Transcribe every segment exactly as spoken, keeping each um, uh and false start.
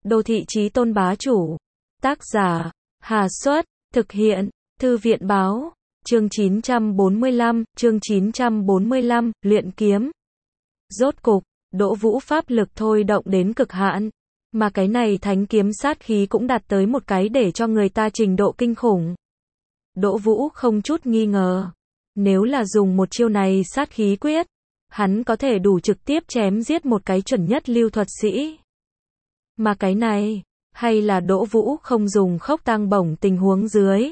Đô thị chí tôn bá chủ. Tác giả, Hà Xuất, thực hiện, Thư viện báo, chương chín trăm bốn mươi lăm, chương chín trăm bốn mươi lăm, luyện kiếm. Rốt cục, Đỗ Vũ pháp lực thôi động đến cực hạn, mà cái này thánh kiếm sát khí cũng đạt tới một cái để cho người ta trình độ kinh khủng. Đỗ Vũ không chút nghi ngờ, nếu là dùng một chiêu này sát khí quyết, hắn có thể đủ trực tiếp chém giết một cái chuẩn nhất lưu thuật sĩ. Mà cái này, hay là Đỗ Vũ không dùng khốc tăng bổng tình huống dưới.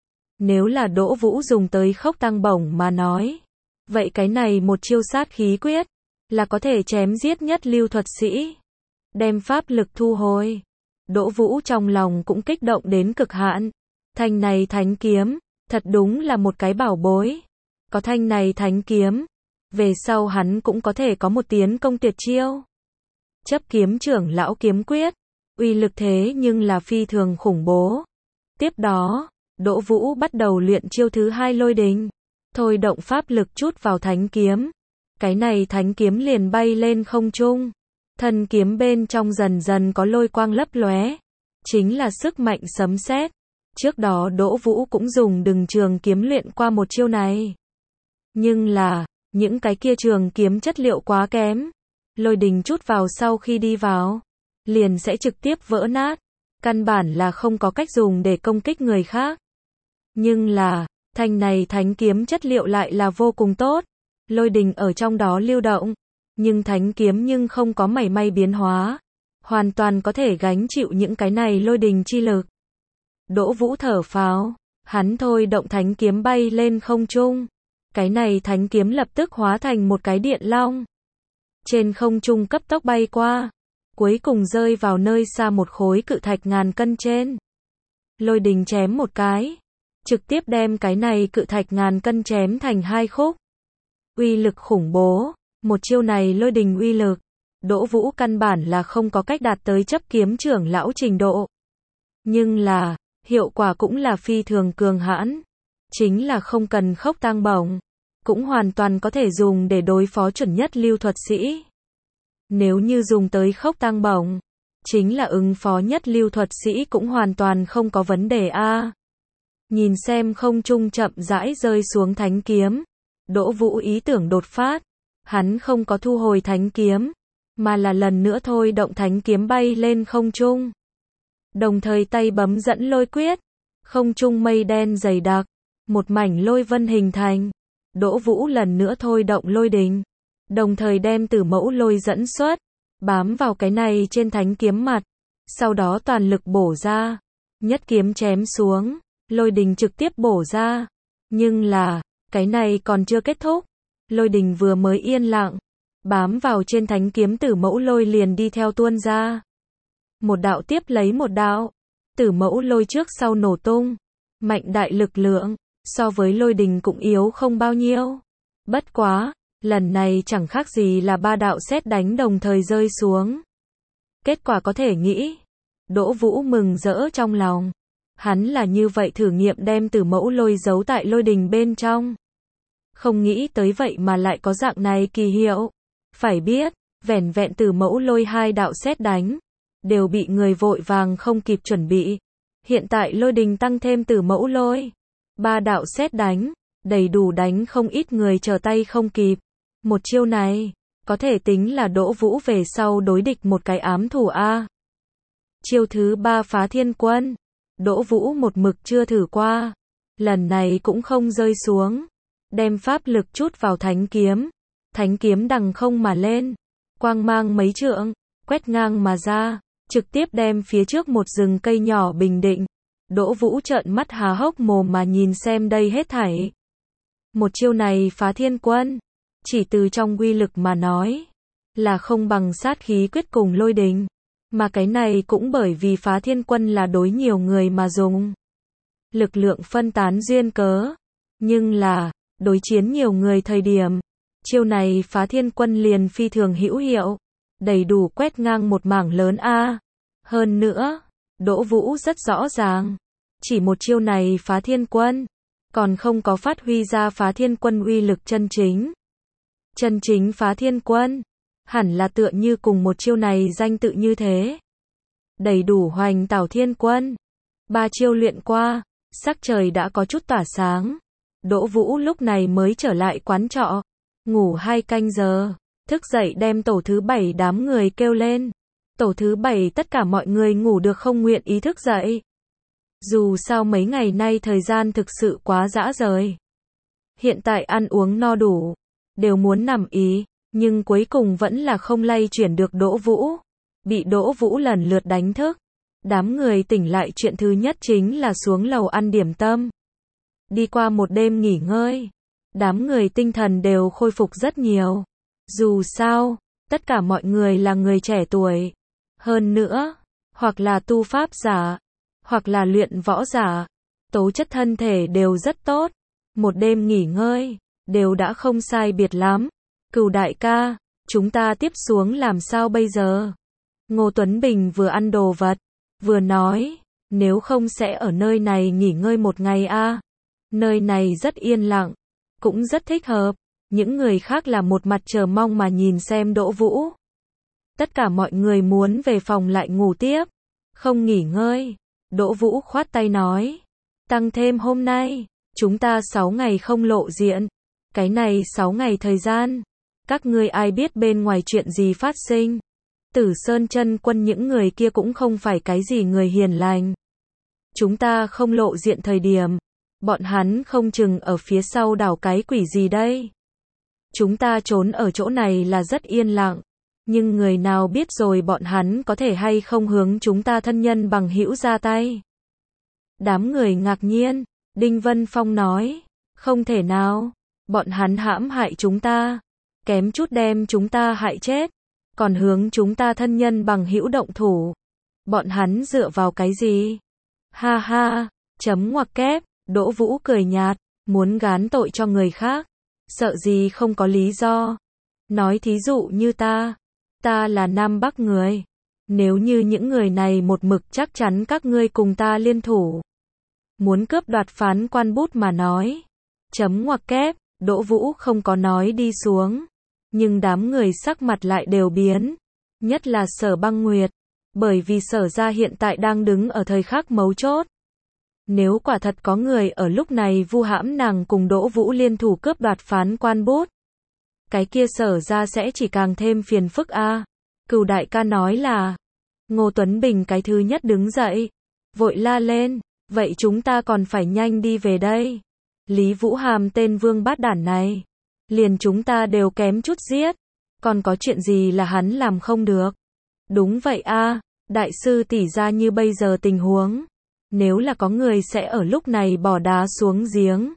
Nếu là Đỗ Vũ dùng tới khốc tăng bổng mà nói, vậy cái này một chiêu sát khí quyết, là có thể chém giết nhất lưu thuật sĩ. Đem pháp lực thu hồi. Đỗ Vũ trong lòng cũng kích động đến cực hạn. Thanh này thánh kiếm, thật đúng là một cái bảo bối. Có thanh này thánh kiếm, về sau hắn cũng có thể có một tiến công tuyệt chiêu. Chấp kiếm trưởng lão kiếm quyết, uy lực thế nhưng là phi thường khủng bố. Tiếp đó, Đỗ Vũ bắt đầu luyện chiêu thứ hai lôi đình, thôi động pháp lực chút vào thánh kiếm. Cái này thánh kiếm liền bay lên không trung, thân kiếm bên trong dần dần có lôi quang lấp lóe, chính là sức mạnh sấm sét. Trước đó Đỗ Vũ cũng dùng đừng trường kiếm luyện qua một chiêu này. Nhưng là, những cái kia trường kiếm chất liệu quá kém. Lôi đình chút vào sau khi đi vào, liền sẽ trực tiếp vỡ nát. Căn bản là không có cách dùng để công kích người khác. Nhưng là, thanh này thánh kiếm chất liệu lại là vô cùng tốt. Lôi đình ở trong đó lưu động, nhưng thánh kiếm nhưng không có mảy may biến hóa. Hoàn toàn có thể gánh chịu những cái này lôi đình chi lực. Đỗ Vũ thở phào, hắn thôi động thánh kiếm bay lên không trung. Cái này thánh kiếm lập tức hóa thành một cái điện long. Trên không trung cấp tốc bay qua, cuối cùng rơi vào nơi xa một khối cự thạch ngàn cân trên. Lôi đình chém một cái, trực tiếp đem cái này cự thạch ngàn cân chém thành hai khúc. Uy lực khủng bố, một chiêu này lôi đình uy lực, Đỗ Vũ căn bản là không có cách đạt tới chấp kiếm trưởng lão trình độ. Nhưng là, hiệu quả cũng là phi thường cường hãn, chính là không cần khốc tăng bổng, cũng hoàn toàn có thể dùng để đối phó chuẩn nhất lưu thuật sĩ. Nếu như dùng tới khốc tăng bổng, chính là ứng phó nhất lưu thuật sĩ cũng hoàn toàn không có vấn đề a. Nhìn xem không trung chậm rãi rơi xuống thánh kiếm, Đỗ Vũ ý tưởng đột phát, hắn không có thu hồi thánh kiếm, mà là lần nữa thôi động thánh kiếm bay lên không trung. Đồng thời tay bấm dẫn lôi quyết, không trung mây đen dày đặc, một mảnh lôi vân hình thành. Đỗ Vũ lần nữa thôi động lôi đình, đồng thời đem tử mẫu lôi dẫn xuất, bám vào cái này trên thánh kiếm mặt, sau đó toàn lực bổ ra, nhất kiếm chém xuống, lôi đình trực tiếp bổ ra. Nhưng là, cái này còn chưa kết thúc, lôi đình vừa mới yên lặng, bám vào trên thánh kiếm tử mẫu lôi liền đi theo tuôn ra. Một đạo tiếp lấy một đạo, tử mẫu lôi trước sau nổ tung, mạnh đại lực lượng, so với lôi đình cũng yếu không bao nhiêu. Bất quá, lần này chẳng khác gì là ba đạo sét đánh đồng thời rơi xuống. Kết quả có thể nghĩ, Đỗ Vũ mừng rỡ trong lòng. Hắn là như vậy thử nghiệm đem tử mẫu lôi giấu tại lôi đình bên trong. Không nghĩ tới vậy mà lại có dạng này kỳ hiệu. Phải biết, vẻn vẹn tử mẫu lôi hai đạo sét đánh, đều bị người vội vàng không kịp chuẩn bị. Hiện tại lôi đình tăng thêm tử mẫu lôi, ba đạo sét đánh, đầy đủ đánh không ít người trở tay không kịp. Một chiêu này, có thể tính là Đỗ Vũ về sau đối địch một cái ám thủ A. Chiêu thứ ba phá thiên quân, Đỗ Vũ một mực chưa thử qua, lần này cũng không rơi xuống, đem pháp lực chút vào thánh kiếm, thánh kiếm đằng không mà lên, quang mang mấy trượng, quét ngang mà ra, trực tiếp đem phía trước một rừng cây nhỏ bình định. Đỗ Vũ trợn mắt há hốc mồm mà nhìn xem đây hết thảy. Một chiêu này phá thiên quân, chỉ từ trong uy lực mà nói, là không bằng sát khí quyết cùng lôi đình. Mà cái này cũng bởi vì phá thiên quân là đối nhiều người mà dùng. Lực lượng phân tán duyên cớ. Nhưng là, đối chiến nhiều người thời điểm, chiêu này phá thiên quân liền phi thường hữu hiệu, đầy đủ quét ngang một mảng lớn A. Hơn nữa, Đỗ Vũ rất rõ ràng, chỉ một chiêu này phá thiên quân, còn không có phát huy ra phá thiên quân uy lực chân chính. Chân chính phá thiên quân, hẳn là tựa như cùng một chiêu này danh tự như thế. đầy đủ hoành tảo thiên quân. Ba chiêu luyện qua, sắc trời đã có chút tỏa sáng. Đỗ Vũ lúc này mới trở lại quán trọ, ngủ hai canh giờ, thức dậy đem tổ thứ bảy đám người kêu lên. Tổ thứ bảy tất cả mọi người ngủ được không nguyện ý thức dậy. Dù sao mấy ngày nay thời gian thực sự quá dã rời. Hiện tại ăn uống no đủ, đều muốn nằm ý, nhưng cuối cùng vẫn là không lay chuyển được Đỗ Vũ. Bị Đỗ Vũ lần lượt đánh thức. Đám người tỉnh lại chuyện thứ nhất chính là xuống lầu ăn điểm tâm. Đi qua một đêm nghỉ ngơi, đám người tinh thần đều khôi phục rất nhiều. Dù sao, tất cả mọi người là người trẻ tuổi. Hơn nữa, hoặc là tu pháp giả, hoặc là luyện võ giả, tố chất thân thể đều rất tốt. Một đêm nghỉ ngơi, đều đã không sai biệt lắm. Cửu đại ca, chúng ta tiếp xuống làm sao bây giờ? Ngô Tuấn Bình vừa ăn đồ vật, vừa nói, nếu không sẽ ở nơi này nghỉ ngơi một ngày a. À? Nơi này rất yên lặng, cũng rất thích hợp. Những người khác là một mặt chờ mong mà nhìn xem Đỗ Vũ. Tất cả mọi người muốn về phòng lại ngủ tiếp, không nghỉ ngơi. Đỗ Vũ khoát tay nói, tăng thêm hôm nay, chúng ta sáu ngày không lộ diện. Cái này sáu ngày thời gian, các ngươi ai biết bên ngoài chuyện gì phát sinh. Tử Sơn Chân Quân những người kia cũng không phải cái gì người hiền lành. Chúng ta không lộ diện thời điểm, bọn hắn không chừng ở phía sau đảo cái quỷ gì đây. Chúng ta trốn ở chỗ này là rất yên lặng, nhưng người nào biết rồi bọn hắn có thể hay không hướng chúng ta thân nhân bằng hữu ra tay. Đám người ngạc nhiên, Đinh Vân Phong nói, không thể nào, bọn hắn hãm hại chúng ta, kém chút đem chúng ta hại chết, còn hướng chúng ta thân nhân bằng hữu động thủ. Bọn hắn dựa vào cái gì? Ha ha, chấm ngoặc kép, Đỗ Vũ cười nhạt, muốn gán tội cho người khác, sợ gì không có lý do. Nói thí dụ như ta, ta là Nam Bắc người, nếu như những người này một mực chắc chắn các ngươi cùng ta liên thủ, muốn cướp đoạt phán quan bút mà nói. Chấm ngoặc kép, Đỗ Vũ không có nói đi xuống, nhưng đám người sắc mặt lại đều biến, nhất là Sở Băng Nguyệt, bởi vì Sở gia hiện tại đang đứng ở thời khắc mấu chốt. Nếu quả thật có người ở lúc này vu hãm nàng cùng Đỗ Vũ liên thủ cướp đoạt phán quan bút, cái kia Sở gia sẽ chỉ càng thêm phiền phức a. À. Cửu đại ca nói là, Ngô Tuấn Bình cái thứ nhất đứng dậy, vội la lên, vậy chúng ta còn phải nhanh đi về đây. Lý Vũ Hàm tên vương bát đản này, liền chúng ta đều kém chút giết, còn có chuyện gì là hắn làm không được. Đúng vậy a, à, đại sư tỷ ra như bây giờ tình huống, nếu là có người sẽ ở lúc này bỏ đá xuống giếng.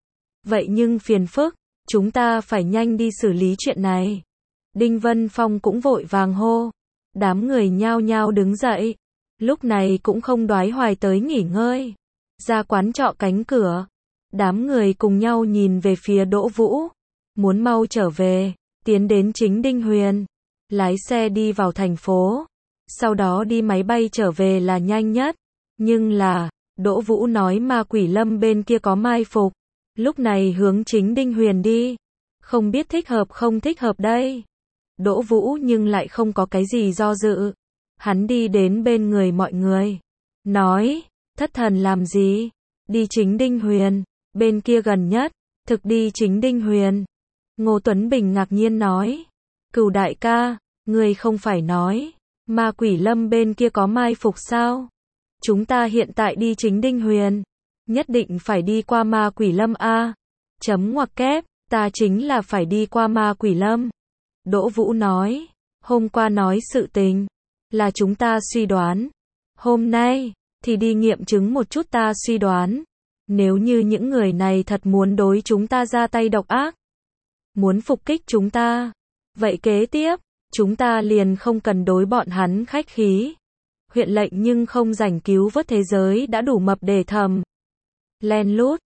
Vậy nhưng phiền phức, chúng ta phải nhanh đi xử lý chuyện này. Đinh Vân Phong cũng vội vàng hô, đám người nhao nhao đứng dậy, lúc này cũng không đoái hoài tới nghỉ ngơi. Ra quán trọ cánh cửa, đám người cùng nhau nhìn về phía Đỗ Vũ, muốn mau trở về, tiến đến chính Đinh Huyền, lái xe đi vào thành phố, sau đó đi máy bay trở về là nhanh nhất. Nhưng là, Đỗ Vũ nói Ma Quỷ Lâm bên kia có mai phục, lúc này hướng chính Đinh Huyền đi, không biết thích hợp không thích hợp đây. Đỗ Vũ nhưng lại không có cái gì do dự, hắn đi đến bên người mọi người, nói, thất thần làm gì, đi chính Đinh Huyền, bên kia gần nhất, thực đi chính Đinh Huyền. Ngô Tuấn Bình ngạc nhiên nói, Cửu đại ca, ngươi không phải nói, Ma Quỷ Lâm bên kia có mai phục sao? Chúng ta hiện tại đi chính Đinh Huyền, nhất định phải đi qua Ma Quỷ Lâm a. Chấm ngoặc kép, ta chính là phải đi qua Ma Quỷ Lâm. Đỗ Vũ nói, hôm qua nói sự tình, là chúng ta suy đoán. Hôm nay, thì đi nghiệm chứng một chút ta suy đoán. Nếu như những người này thật muốn đối chúng ta ra tay độc ác, muốn phục kích chúng ta, vậy kế tiếp, chúng ta liền không cần đối bọn hắn khách khí. Huyện lệnh nhưng không rảnh cứu vớt thế giới đã đủ mập để thầm. Len lút,